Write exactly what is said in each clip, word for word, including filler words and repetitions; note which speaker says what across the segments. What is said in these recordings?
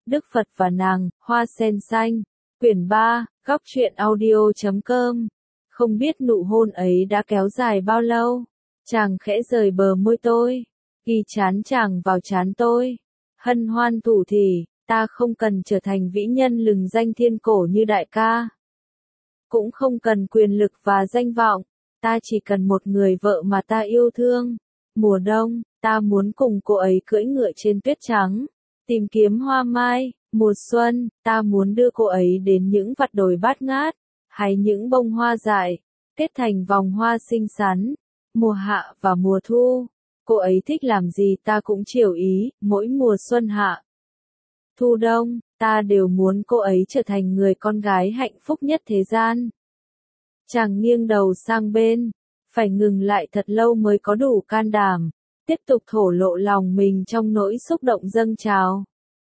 Speaker 1: Đức Phật và nàng, Hoa sen xanh. Quyển ba, góc truyện audio chấm com. Không biết nụ hôn ấy đã kéo dài bao lâu. Chàng khẽ rời bờ môi tôi, ghi chán chàng vào chán tôi. Hân hoan thủ thỉ, ta không cần trở thành vĩ nhân lừng danh thiên cổ như đại ca. Cũng không cần quyền lực và danh vọng, ta chỉ cần một người vợ mà ta yêu thương. Mùa đông, ta muốn cùng cô ấy cưỡi ngựa trên tuyết trắng, tìm kiếm hoa mai. Mùa xuân, ta muốn đưa cô ấy đến những vạt đồi bát ngát, hay những bông hoa dại, kết thành vòng hoa xinh xắn. Mùa hạ và mùa thu, cô ấy thích làm gì ta cũng chiều ý, mỗi mùa xuân hạ. Thu đông, ta đều muốn cô ấy trở thành người con gái hạnh phúc nhất thế gian. Chàng nghiêng đầu sang bên, phải ngừng lại thật lâu mới có đủ can đảm, tiếp tục thổ lộ lòng mình trong nỗi xúc động dâng trào.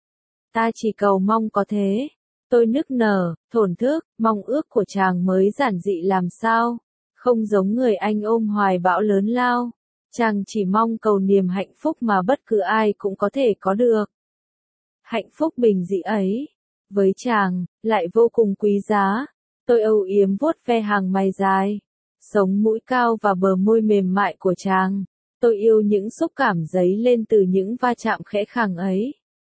Speaker 1: Ta chỉ cầu mong có thế. Tôi nức nở, thổn thức, mong ước của chàng mới giản dị làm sao. Không giống người anh ôm hoài bão lớn lao. Chàng chỉ mong cầu niềm hạnh phúc mà bất cứ ai cũng có thể có được. Hạnh phúc bình dị ấy, với chàng, lại vô cùng quý giá. Tôi âu yếm vuốt ve hàng mày dài, sống mũi cao và bờ môi mềm mại của chàng. Tôi yêu những xúc cảm dấy lên từ những va chạm khẽ khàng ấy.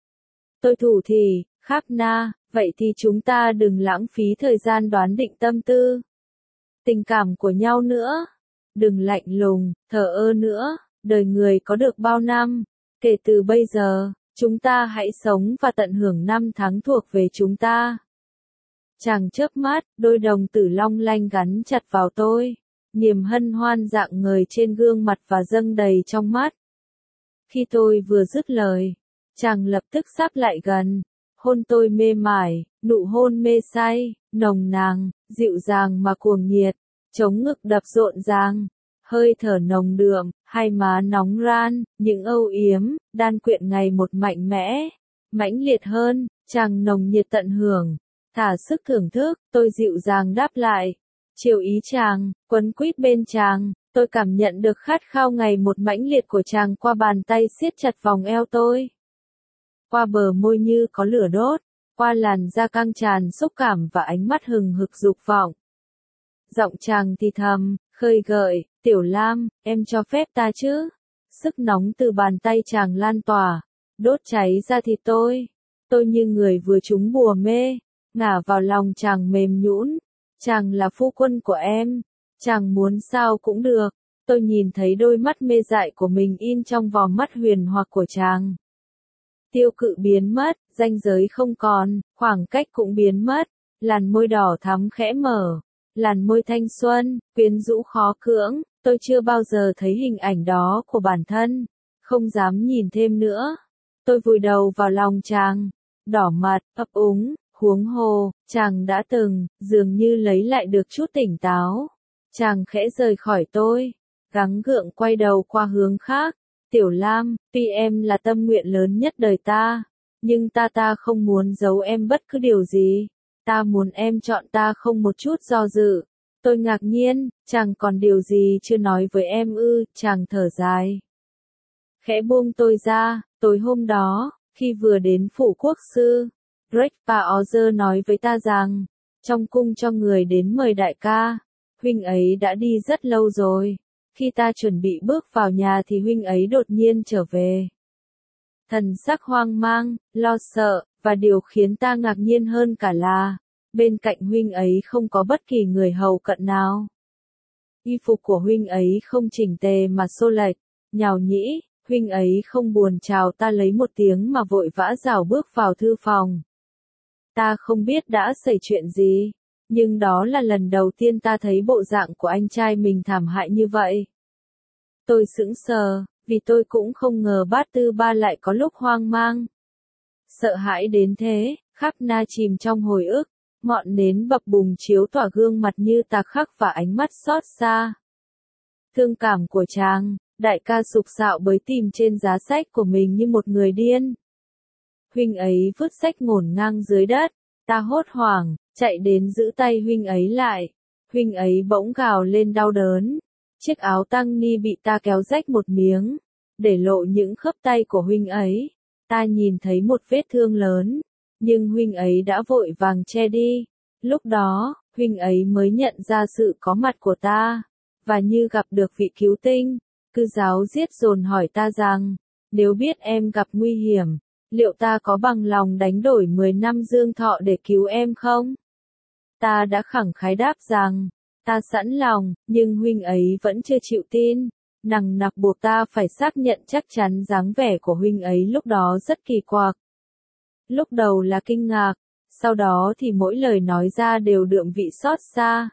Speaker 1: Tôi thủ thỉ, Kháp Na, vậy thì chúng ta đừng lãng phí thời gian đoán định tâm tư, tình cảm của nhau nữa. Đừng lạnh lùng, thờ ơ nữa, đời người có được bao năm. Kể từ bây giờ, chúng ta hãy sống và tận hưởng năm tháng thuộc về chúng ta. Chàng chớp mắt, đôi đồng tử long lanh gắn chặt vào tôi. Niềm hân hoan rạng ngời trên gương mặt và dâng đầy trong mắt. Khi tôi vừa dứt lời, chàng lập tức sáp lại gần, hôn tôi mê mải, nụ hôn mê say, nồng nàn, dịu dàng mà cuồng nhiệt, chống ngực đập rộn ràng, hơi thở nồng đượm, hai má nóng ran, những âu yếm, đan quyện ngày một mạnh mẽ, mãnh liệt hơn. Chàng nồng nhiệt tận hưởng, thả sức thưởng thức, tôi dịu dàng đáp lại, chiều ý chàng, quấn quýt bên chàng. Tôi cảm nhận được khát khao ngày một mãnh liệt của chàng qua bàn tay siết chặt vòng eo tôi, qua bờ môi như có lửa đốt, qua làn da căng tràn xúc cảm và ánh mắt hừng hực dục vọng. Giọng chàng thì thầm, khơi gợi, Tiểu Lam, em cho phép ta chứ? Sức nóng từ bàn tay chàng lan tỏa, đốt cháy da thịt tôi. Tôi như người vừa trúng bùa mê, ngả vào lòng chàng mềm nhũn. Chàng là phu quân của em, chàng muốn sao cũng được. Tôi nhìn thấy đôi mắt mê dại của mình in trong vòng mắt huyền hoặc của chàng. Tiêu cự biến mất, ranh giới không còn, khoảng cách cũng biến mất, làn môi đỏ thắm khẽ mở, làn môi thanh xuân, quyến rũ khó cưỡng. Tôi chưa bao giờ thấy hình ảnh đó của bản thân, không dám nhìn thêm nữa. Tôi vùi đầu vào lòng chàng, đỏ mặt, ấp úng, huống hồ, chàng đã từng, dường như lấy lại được chút tỉnh táo. Chàng khẽ rời khỏi tôi, gắng gượng quay đầu qua hướng khác. Tiểu Lam, tuy em là tâm nguyện lớn nhất đời ta, nhưng ta ta không muốn giấu em bất cứ điều gì. Ta muốn em chọn ta không một chút do dự. Tôi ngạc nhiên, chàng còn điều gì chưa nói với em ư? Chàng thở dài, khẽ buông tôi ra. Tối hôm đó, khi vừa đến phủ quốc sư, Greg và Ozer nói với ta rằng, trong cung cho người đến mời đại ca, huynh ấy đã đi rất lâu rồi. Khi ta chuẩn bị bước vào nhà thì huynh ấy đột nhiên trở về. Thần sắc hoang mang, lo sợ, và điều khiến ta ngạc nhiên hơn cả là, bên cạnh huynh ấy không có bất kỳ người hầu cận nào. Y phục của huynh ấy không chỉnh tề mà xô lệch, nhào nhĩ, huynh ấy không buồn chào ta lấy một tiếng mà vội vã rảo bước vào thư phòng. Ta không biết đã xảy chuyện gì, nhưng đó là lần đầu tiên ta thấy bộ dạng của anh trai mình thảm hại như vậy. Tôi sững sờ, vì tôi cũng không ngờ bát tư ba lại có lúc hoang mang, sợ hãi đến thế. Kháp Na chìm trong hồi ức, ngọn nến bập bùng chiếu tỏa gương mặt như tà khắc và ánh mắt xót xa. Thương cảm của chàng, đại ca sục sạo bới tìm trên giá sách của mình như một người điên. Huynh ấy vứt sách ngổn ngang dưới đất, ta hốt hoảng, chạy đến giữ tay huynh ấy lại. Huynh ấy bỗng gào lên đau đớn. Chiếc áo tăng ni bị ta kéo rách một miếng, để lộ những khớp tay của huynh ấy. Ta nhìn thấy một vết thương lớn, nhưng huynh ấy đã vội vàng che đi. Lúc đó, huynh ấy mới nhận ra sự có mặt của ta, và như gặp được vị cứu tinh, cứ giáo giết dồn hỏi ta rằng, nếu biết em gặp nguy hiểm, liệu ta có bằng lòng đánh đổi mười năm dương thọ để cứu em không? Ta đã khẳng khái đáp rằng, ta sẵn lòng, nhưng huynh ấy vẫn chưa chịu tin, nằng nặc buộc ta phải xác nhận chắc chắn. Dáng vẻ của huynh ấy lúc đó rất kỳ quặc. Lúc đầu là kinh ngạc, sau đó thì mỗi lời nói ra đều đượm vị xót xa.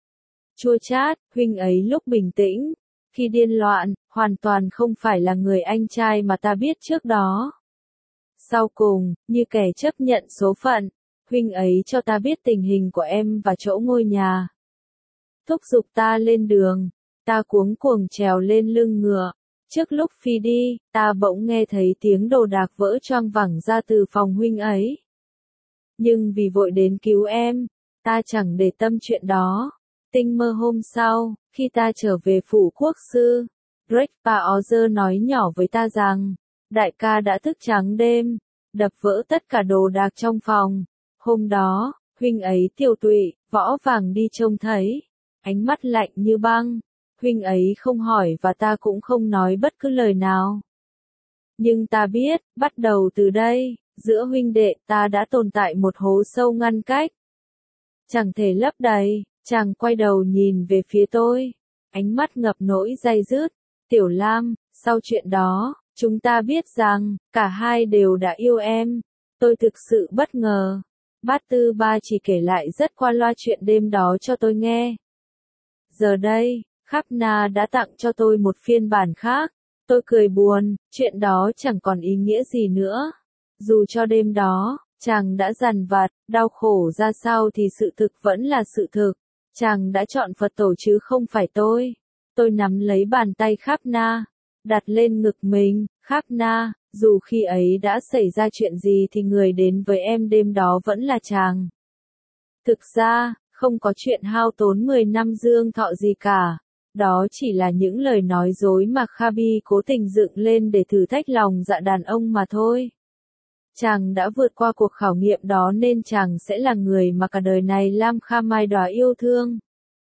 Speaker 1: Chua chát, huynh ấy lúc bình tĩnh, khi điên loạn, hoàn toàn không phải là người anh trai mà ta biết trước đó. Sau cùng, như kẻ chấp nhận số phận, huynh ấy cho ta biết tình hình của em và chỗ ngôi nhà. Thúc giục ta lên đường, ta cuống cuồng trèo lên lưng ngựa. Trước lúc phi đi, ta bỗng nghe thấy tiếng đồ đạc vỡ choang vẳng ra từ phòng huynh ấy. Nhưng vì vội đến cứu em, ta chẳng để tâm chuyện đó. Tinh mơ hôm sau, khi ta trở về phủ quốc sư, Drekpa Ozer nói nhỏ với ta rằng, đại ca đã thức trắng đêm, đập vỡ tất cả đồ đạc trong phòng. Hôm đó, huynh ấy tiều tụy, võ vàng đi trông thấy, ánh mắt lạnh như băng. Huynh ấy không hỏi và ta cũng không nói bất cứ lời nào. Nhưng ta biết, bắt đầu từ đây, giữa huynh đệ ta đã tồn tại một hố sâu ngăn cách. Chẳng thể lấp đầy. Chàng quay đầu nhìn về phía tôi, ánh mắt ngập nỗi day dứt. Tiểu Lam, sau chuyện đó, chúng ta biết rằng, cả hai đều đã yêu em. Tôi thực sự bất ngờ. Bát Tư Ba chỉ kể lại rất qua loa chuyện đêm đó cho tôi nghe. Giờ đây, Khắp Na đã tặng cho tôi một phiên bản khác. Tôi cười buồn, chuyện đó chẳng còn ý nghĩa gì nữa. Dù cho đêm đó, chàng đã dằn vặt, đau khổ ra sao thì sự thực vẫn là sự thực. Chàng đã chọn Phật tổ chứ không phải tôi. Tôi nắm lấy bàn tay Khắp Na, đặt lên ngực mình. Khắp Na, dù khi ấy đã xảy ra chuyện gì thì người đến với em đêm đó vẫn là chàng. Thực ra, không có chuyện hao tốn mười năm dương thọ gì cả. Đó chỉ là những lời nói dối mà Khabi cố tình dựng lên để thử thách lòng dạ đàn ông mà thôi. Chàng đã vượt qua cuộc khảo nghiệm đó nên chàng sẽ là người mà cả đời này Lam Kha Mai Đoá yêu thương.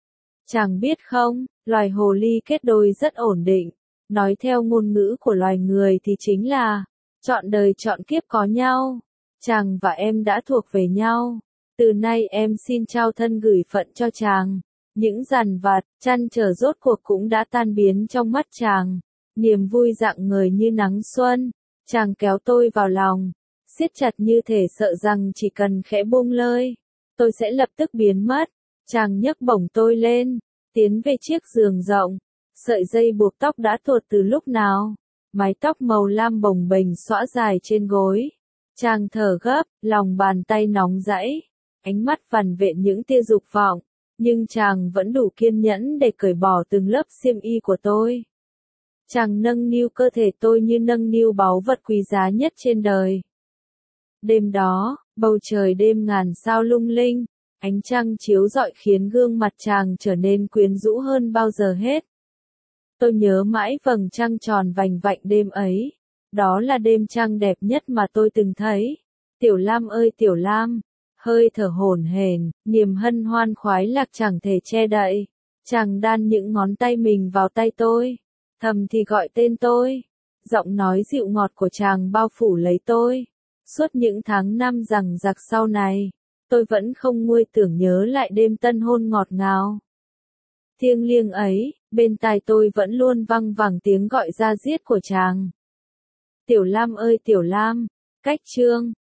Speaker 1: Chàng biết không, loài hồ ly kết đôi rất ổn định. Nói theo ngôn ngữ của loài người thì chính là, chọn đời chọn kiếp có nhau. Chàng và em đã thuộc về nhau. Từ nay em xin trao thân gửi phận cho chàng. Những dằn vặt, chăn trở rốt cuộc cũng đã tan biến trong mắt chàng. Niềm vui rạng ngời như nắng xuân. Chàng kéo tôi vào lòng, siết chặt như thể sợ rằng chỉ cần khẽ buông lơi, tôi sẽ lập tức biến mất. Chàng nhấc bổng tôi lên, tiến về chiếc giường rộng. Sợi dây buộc tóc đã tuột từ lúc nào. Mái tóc màu lam bồng bềnh xõa dài trên gối. Chàng thở gấp, lòng bàn tay nóng dãi. Ánh mắt vằn vện những tia dục vọng. Nhưng chàng vẫn đủ kiên nhẫn để cởi bỏ từng lớp xiêm y của tôi. Chàng nâng niu cơ thể tôi như nâng niu báu vật quý giá nhất trên đời. Đêm đó, bầu trời đêm ngàn sao lung linh, ánh trăng chiếu rọi khiến gương mặt chàng trở nên quyến rũ hơn bao giờ hết. Tôi nhớ mãi vầng trăng tròn vành vạnh đêm ấy. Đó là đêm trăng đẹp nhất mà tôi từng thấy. Tiểu Lam ơi Tiểu Lam, hơi thở hổn hển, niềm hân hoan khoái lạc chẳng thể che đậy. Chàng đan những ngón tay mình vào tay tôi, thầm thì gọi tên tôi. Giọng nói dịu ngọt của chàng bao phủ lấy tôi. Suốt những tháng năm rằng giặc sau này, tôi vẫn không nguôi tưởng nhớ lại đêm tân hôn ngọt ngào. Thiêng liêng ấy, bên tai tôi vẫn luôn văng vẳng tiếng gọi ra diết của chàng. Tiểu Lam ơi Tiểu Lam, cách chương.